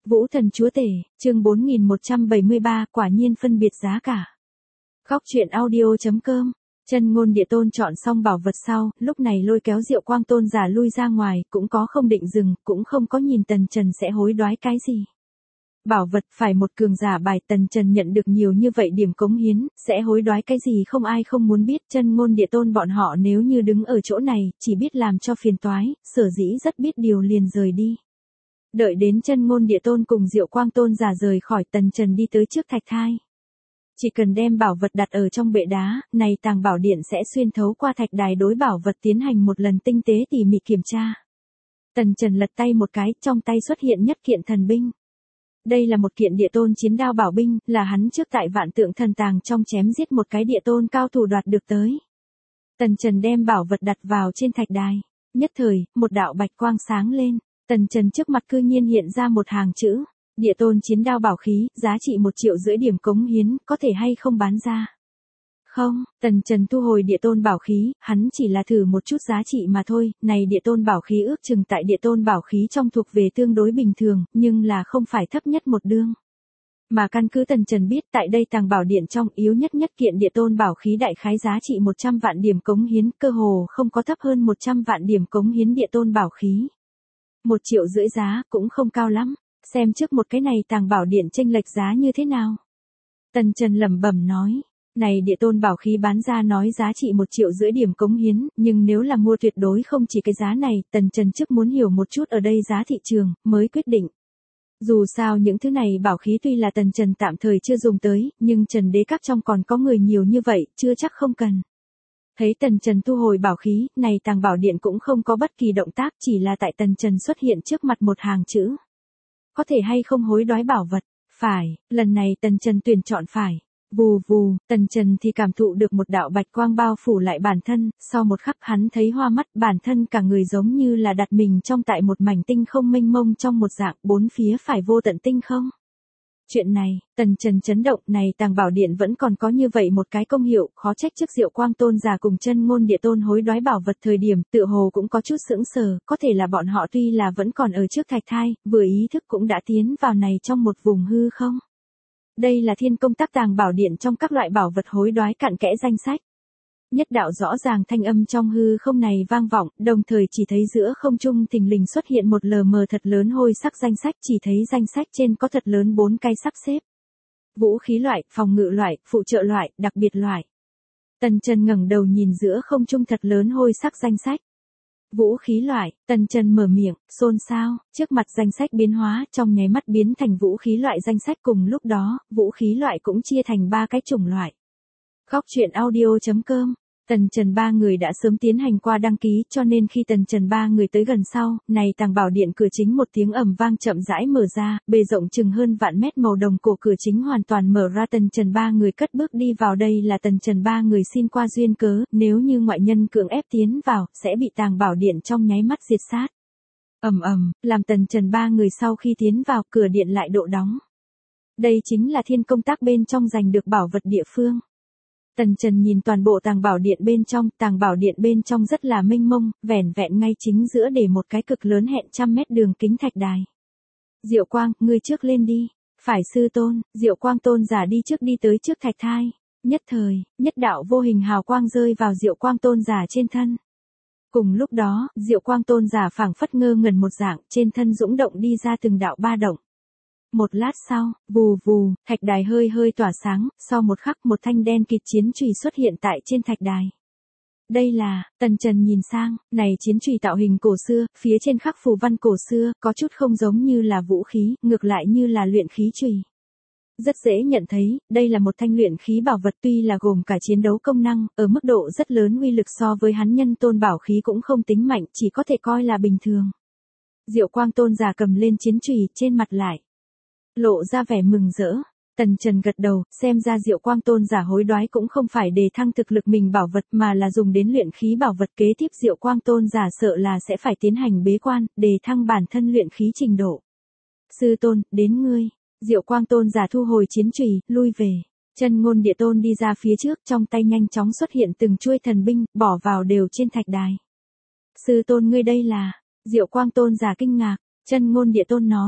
Vũ thần chúa tể, chương 4173, quả nhiên phân biệt giá cả. Khóc chuyện audio.com. Chân ngôn địa tôn chọn xong bảo vật sau, lúc này lôi kéo Diệu Quang Tôn giả lui ra ngoài, cũng có không định dừng, cũng không có nhìn Tần Trần sẽ hối đoái cái gì. Bảo vật phải một cường giả bài, Tần Trần nhận được nhiều như vậy điểm cống hiến, sẽ hối đoái cái gì không ai không muốn biết. Chân ngôn địa tôn bọn họ nếu như đứng ở chỗ này, chỉ biết làm cho phiền toái, sở dĩ rất biết điều liền rời đi. Đợi đến chân ngôn địa tôn cùng Diệu Quang Tôn giả rời khỏi, Tần Trần đi tới trước thạch thai. Chỉ cần đem bảo vật đặt ở trong bệ đá, này tàng bảo điện sẽ xuyên thấu qua thạch đài đối bảo vật tiến hành một lần tinh tế tỉ mỉ kiểm tra. Tần Trần lật tay một cái, trong tay xuất hiện nhất kiện thần binh. Đây là một kiện địa tôn chiến đao bảo binh, là hắn trước tại Vạn Tượng Thần Tàng trong chém giết một cái địa tôn cao thủ đoạt được tới. Tần Trần đem bảo vật đặt vào trên thạch đài. Nhất thời, một đạo bạch quang sáng lên. Tần Trần trước mặt cư nhiên hiện ra một hàng chữ. Địa tôn chiến đao bảo khí, giá trị 1,5 triệu điểm cống hiến, có thể hay không bán ra? Không, Tần Trần thu hồi địa tôn bảo khí, hắn chỉ là thử một chút giá trị mà thôi, này địa tôn bảo khí ước chừng tại địa tôn bảo khí trong thuộc về tương đối bình thường, nhưng là không phải thấp nhất một đương. Mà căn cứ Tần Trần biết tại đây tàng bảo điện trong yếu nhất kiện địa tôn bảo khí đại khái giá trị 100 vạn điểm cống hiến, cơ hồ không có thấp hơn 100 vạn điểm cống hiến địa tôn bảo khí. 1,5 triệu giá, cũng không cao lắm. Xem trước một cái này tàng bảo điện chênh lệch giá như thế nào. Tần Trần lẩm bẩm nói, này địa tôn bảo khí bán ra nói giá trị 1,5 triệu điểm cống hiến, nhưng nếu là mua tuyệt đối không chỉ cái giá này, Tần Trần trước muốn hiểu một chút ở đây giá thị trường, mới quyết định. Dù sao những thứ này bảo khí tuy là Tần Trần tạm thời chưa dùng tới, nhưng Trần Đế Các trong còn có người nhiều như vậy, chưa chắc không cần. Thấy Tần Trần thu hồi bảo khí, này tàng bảo điện cũng không có bất kỳ động tác, chỉ là tại Tần Trần xuất hiện trước mặt một hàng chữ. Có thể hay không hối đoái bảo vật? Phải, lần này Tần Trần tuyển chọn phải. Vù vù, Tần Trần thì cảm thụ được một đạo bạch quang bao phủ lại bản thân, sau một khắc hắn thấy hoa mắt, bản thân cả người giống như là đặt mình trong tại một mảnh tinh không mênh mông trong một dạng, bốn phía phải vô tận tinh không. Chuyện này, Tần Trần chấn động, này tàng bảo điện vẫn còn có như vậy một cái công hiệu, khó trách trước Diệu Quang Tôn giả cùng chân ngôn địa tôn hối đoái bảo vật thời điểm, tựa hồ cũng có chút sững sờ, có thể là bọn họ tuy là vẫn còn ở trước thạch thai, vừa ý thức cũng đã tiến vào này trong một vùng hư không. Đây là thiên công tác tàng bảo điện trong các loại bảo vật hối đoái cặn kẽ danh sách. Nhất đạo rõ ràng thanh âm trong hư không này vang vọng, đồng thời chỉ thấy giữa không trung thình lình xuất hiện một lờ mờ thật lớn hôi sắc danh sách, chỉ thấy danh sách trên có thật lớn 4 cái sắp xếp. Vũ khí loại, phòng ngự loại, phụ trợ loại, đặc biệt loại. Tần Trần ngẩng đầu nhìn giữa không trung thật lớn hôi sắc danh sách. Vũ khí loại, Tần Trần mở miệng, xôn xao, trước mặt danh sách biến hóa, trong nháy mắt biến thành vũ khí loại danh sách, cùng lúc đó, vũ khí loại cũng chia thành 3 cái chủng loại. Khóc chuyện audio.com. Tần Trần ba người đã sớm tiến hành qua đăng ký, cho nên khi Tần Trần ba người tới gần sau, này tàng bảo điện cửa chính một tiếng ầm vang chậm rãi mở ra, bề rộng chừng hơn vạn mét màu đồng cổ cửa chính hoàn toàn mở ra. Tần Trần ba người cất bước đi vào, đây là Tần Trần ba người xin qua duyên cớ, nếu như ngoại nhân cưỡng ép tiến vào, sẽ bị tàng bảo điện trong nháy mắt diệt sát. Ầm ầm, làm Tần Trần ba người sau khi tiến vào, cửa điện lại độ đóng. Đây chính là thiên công tác bên trong giành được bảo vật địa phương. Tần Trần nhìn toàn bộ tàng bảo điện bên trong rất là mênh mông, vẻn vẹn ngay chính giữa để một cái cực lớn hẹn 100 mét đường kính thạch đài. Diệu Quang, ngươi trước lên đi. Phải sư tôn, Diệu Quang Tôn giả đi trước đi tới trước thạch thai. Nhất thời, nhất đạo vô hình hào quang rơi vào Diệu Quang Tôn giả trên thân. Cùng lúc đó, Diệu Quang Tôn giả phảng phất ngơ ngẩn một dạng, trên thân dũng động đi ra từng đạo ba động. Một lát sau, vù vù, thạch đài hơi hơi tỏa sáng, sau một khắc một thanh đen kịt chiến chùy xuất hiện tại trên thạch đài. Đây là, Tần Trần nhìn sang, này chiến chùy tạo hình cổ xưa, phía trên khắc phù văn cổ xưa, có chút không giống như là vũ khí, ngược lại như là luyện khí chùy. Rất dễ nhận thấy, đây là một thanh luyện khí bảo vật, tuy là gồm cả chiến đấu công năng, ở mức độ rất lớn uy lực so với hắn nhân tôn bảo khí cũng không tính mạnh, chỉ có thể coi là bình thường. Diệu Quang Tôn giả cầm lên chiến chùy, trên mặt lại lộ ra vẻ mừng rỡ. Tần Trần gật đầu, xem ra Diệu Quang Tôn giả hối đoái cũng không phải đề thăng thực lực mình bảo vật mà là dùng đến luyện khí bảo vật. Kế tiếp Diệu Quang Tôn giả sợ là sẽ phải tiến hành bế quan, đề thăng bản thân luyện khí trình độ. Sư tôn, đến ngươi. Diệu Quang Tôn giả thu hồi chiến chùy, lui về. Chân ngôn địa tôn đi ra phía trước, trong tay nhanh chóng xuất hiện từng chuôi thần binh, bỏ vào đều trên thạch đài. Sư tôn ngươi đây là, Diệu Quang Tôn giả kinh ngạc, chân ngôn địa tôn nói.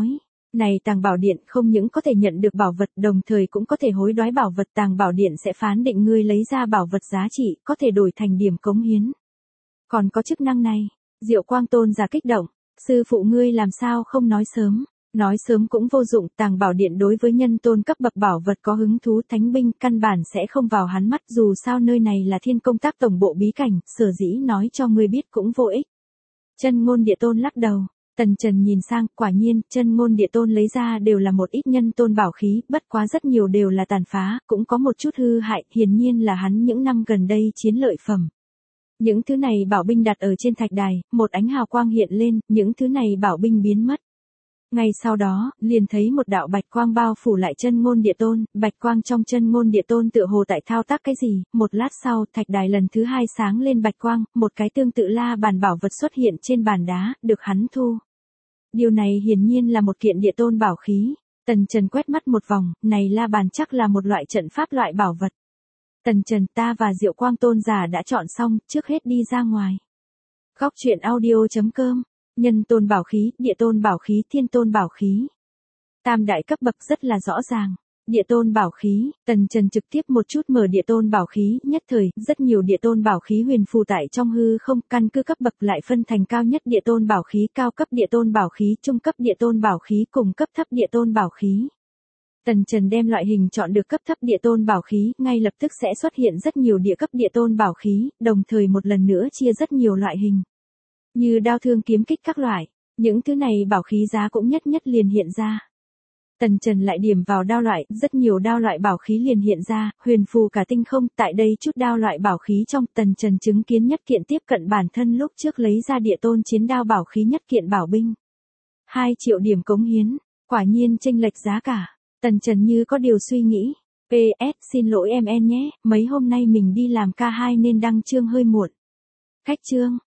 Này tàng bảo điện không những có thể nhận được bảo vật đồng thời cũng có thể hối đoái bảo vật, tàng bảo điện sẽ phán định ngươi lấy ra bảo vật giá trị, có thể đổi thành điểm cống hiến. Còn có chức năng này, Diệu Quang Tôn giả kích động, sư phụ ngươi làm sao không nói sớm, nói sớm cũng vô dụng, tàng bảo điện đối với nhân tôn cấp bậc bảo vật có hứng thú, thánh binh căn bản sẽ không vào hắn mắt, dù sao nơi này là Thiên Công Tác tổng bộ bí cảnh, sở dĩ nói cho ngươi biết cũng vô ích. Chân Ngôn Địa Tôn lắc đầu. Tần Trần nhìn sang, quả nhiên, Chân Ngôn Địa Tôn lấy ra đều là một ít nhân tôn bảo khí, bất quá rất nhiều đều là tàn phá, cũng có một chút hư hại, hiển nhiên là hắn những năm gần đây chiến lợi phẩm. Những thứ này bảo binh đặt ở trên thạch đài, một ánh hào quang hiện lên, những thứ này bảo binh biến mất. Ngay sau đó, liền thấy một đạo bạch quang bao phủ lại Chân Ngôn Địa Tôn, bạch quang trong Chân Ngôn Địa Tôn tựa hồ tại thao tác cái gì, một lát sau, thạch đài lần thứ hai sáng lên bạch quang, một cái tương tự la bàn bảo vật xuất hiện trên bàn đá, được hắn thu. Điều này hiển nhiên là một kiện địa tôn bảo khí. Tần Trần quét mắt một vòng, này la bàn chắc là một loại trận pháp loại bảo vật. Tần Trần, ta và Diệu Quang Tôn giả đã chọn xong, trước hết đi ra ngoài. Góc truyện audio.com, nhân tôn bảo khí, địa tôn bảo khí, thiên tôn bảo khí. Tam đại cấp bậc rất là rõ ràng. Địa tôn bảo khí, Tần Trần trực tiếp một chút mở địa tôn bảo khí, nhất thời, rất nhiều địa tôn bảo khí huyền phù tại trong hư không, căn cứ cấp bậc lại phân thành cao nhất địa tôn bảo khí, cao cấp địa tôn bảo khí, trung cấp địa tôn bảo khí, cùng cấp thấp địa tôn bảo khí. Tần Trần đem loại hình chọn được cấp thấp địa tôn bảo khí, ngay lập tức sẽ xuất hiện rất nhiều địa cấp địa tôn bảo khí, đồng thời một lần nữa chia rất nhiều loại hình. Như đao thương kiếm kích các loại, những thứ này bảo khí giá cũng nhất nhất liền hiện ra. Tần Trần lại điểm vào đao loại, rất nhiều đao loại bảo khí liền hiện ra, huyền phù cả tinh không, tại đây chút đao loại bảo khí trong, Tần Trần chứng kiến nhất kiện tiếp cận bản thân lúc trước lấy ra địa tôn chiến đao bảo khí nhất kiện bảo binh. 2 triệu điểm cống hiến, quả nhiên chênh lệch giá cả. Tần Trần như có điều suy nghĩ. PS, xin lỗi em nhé, mấy hôm nay mình đi làm K2 nên đăng chương hơi muộn. Cách chương.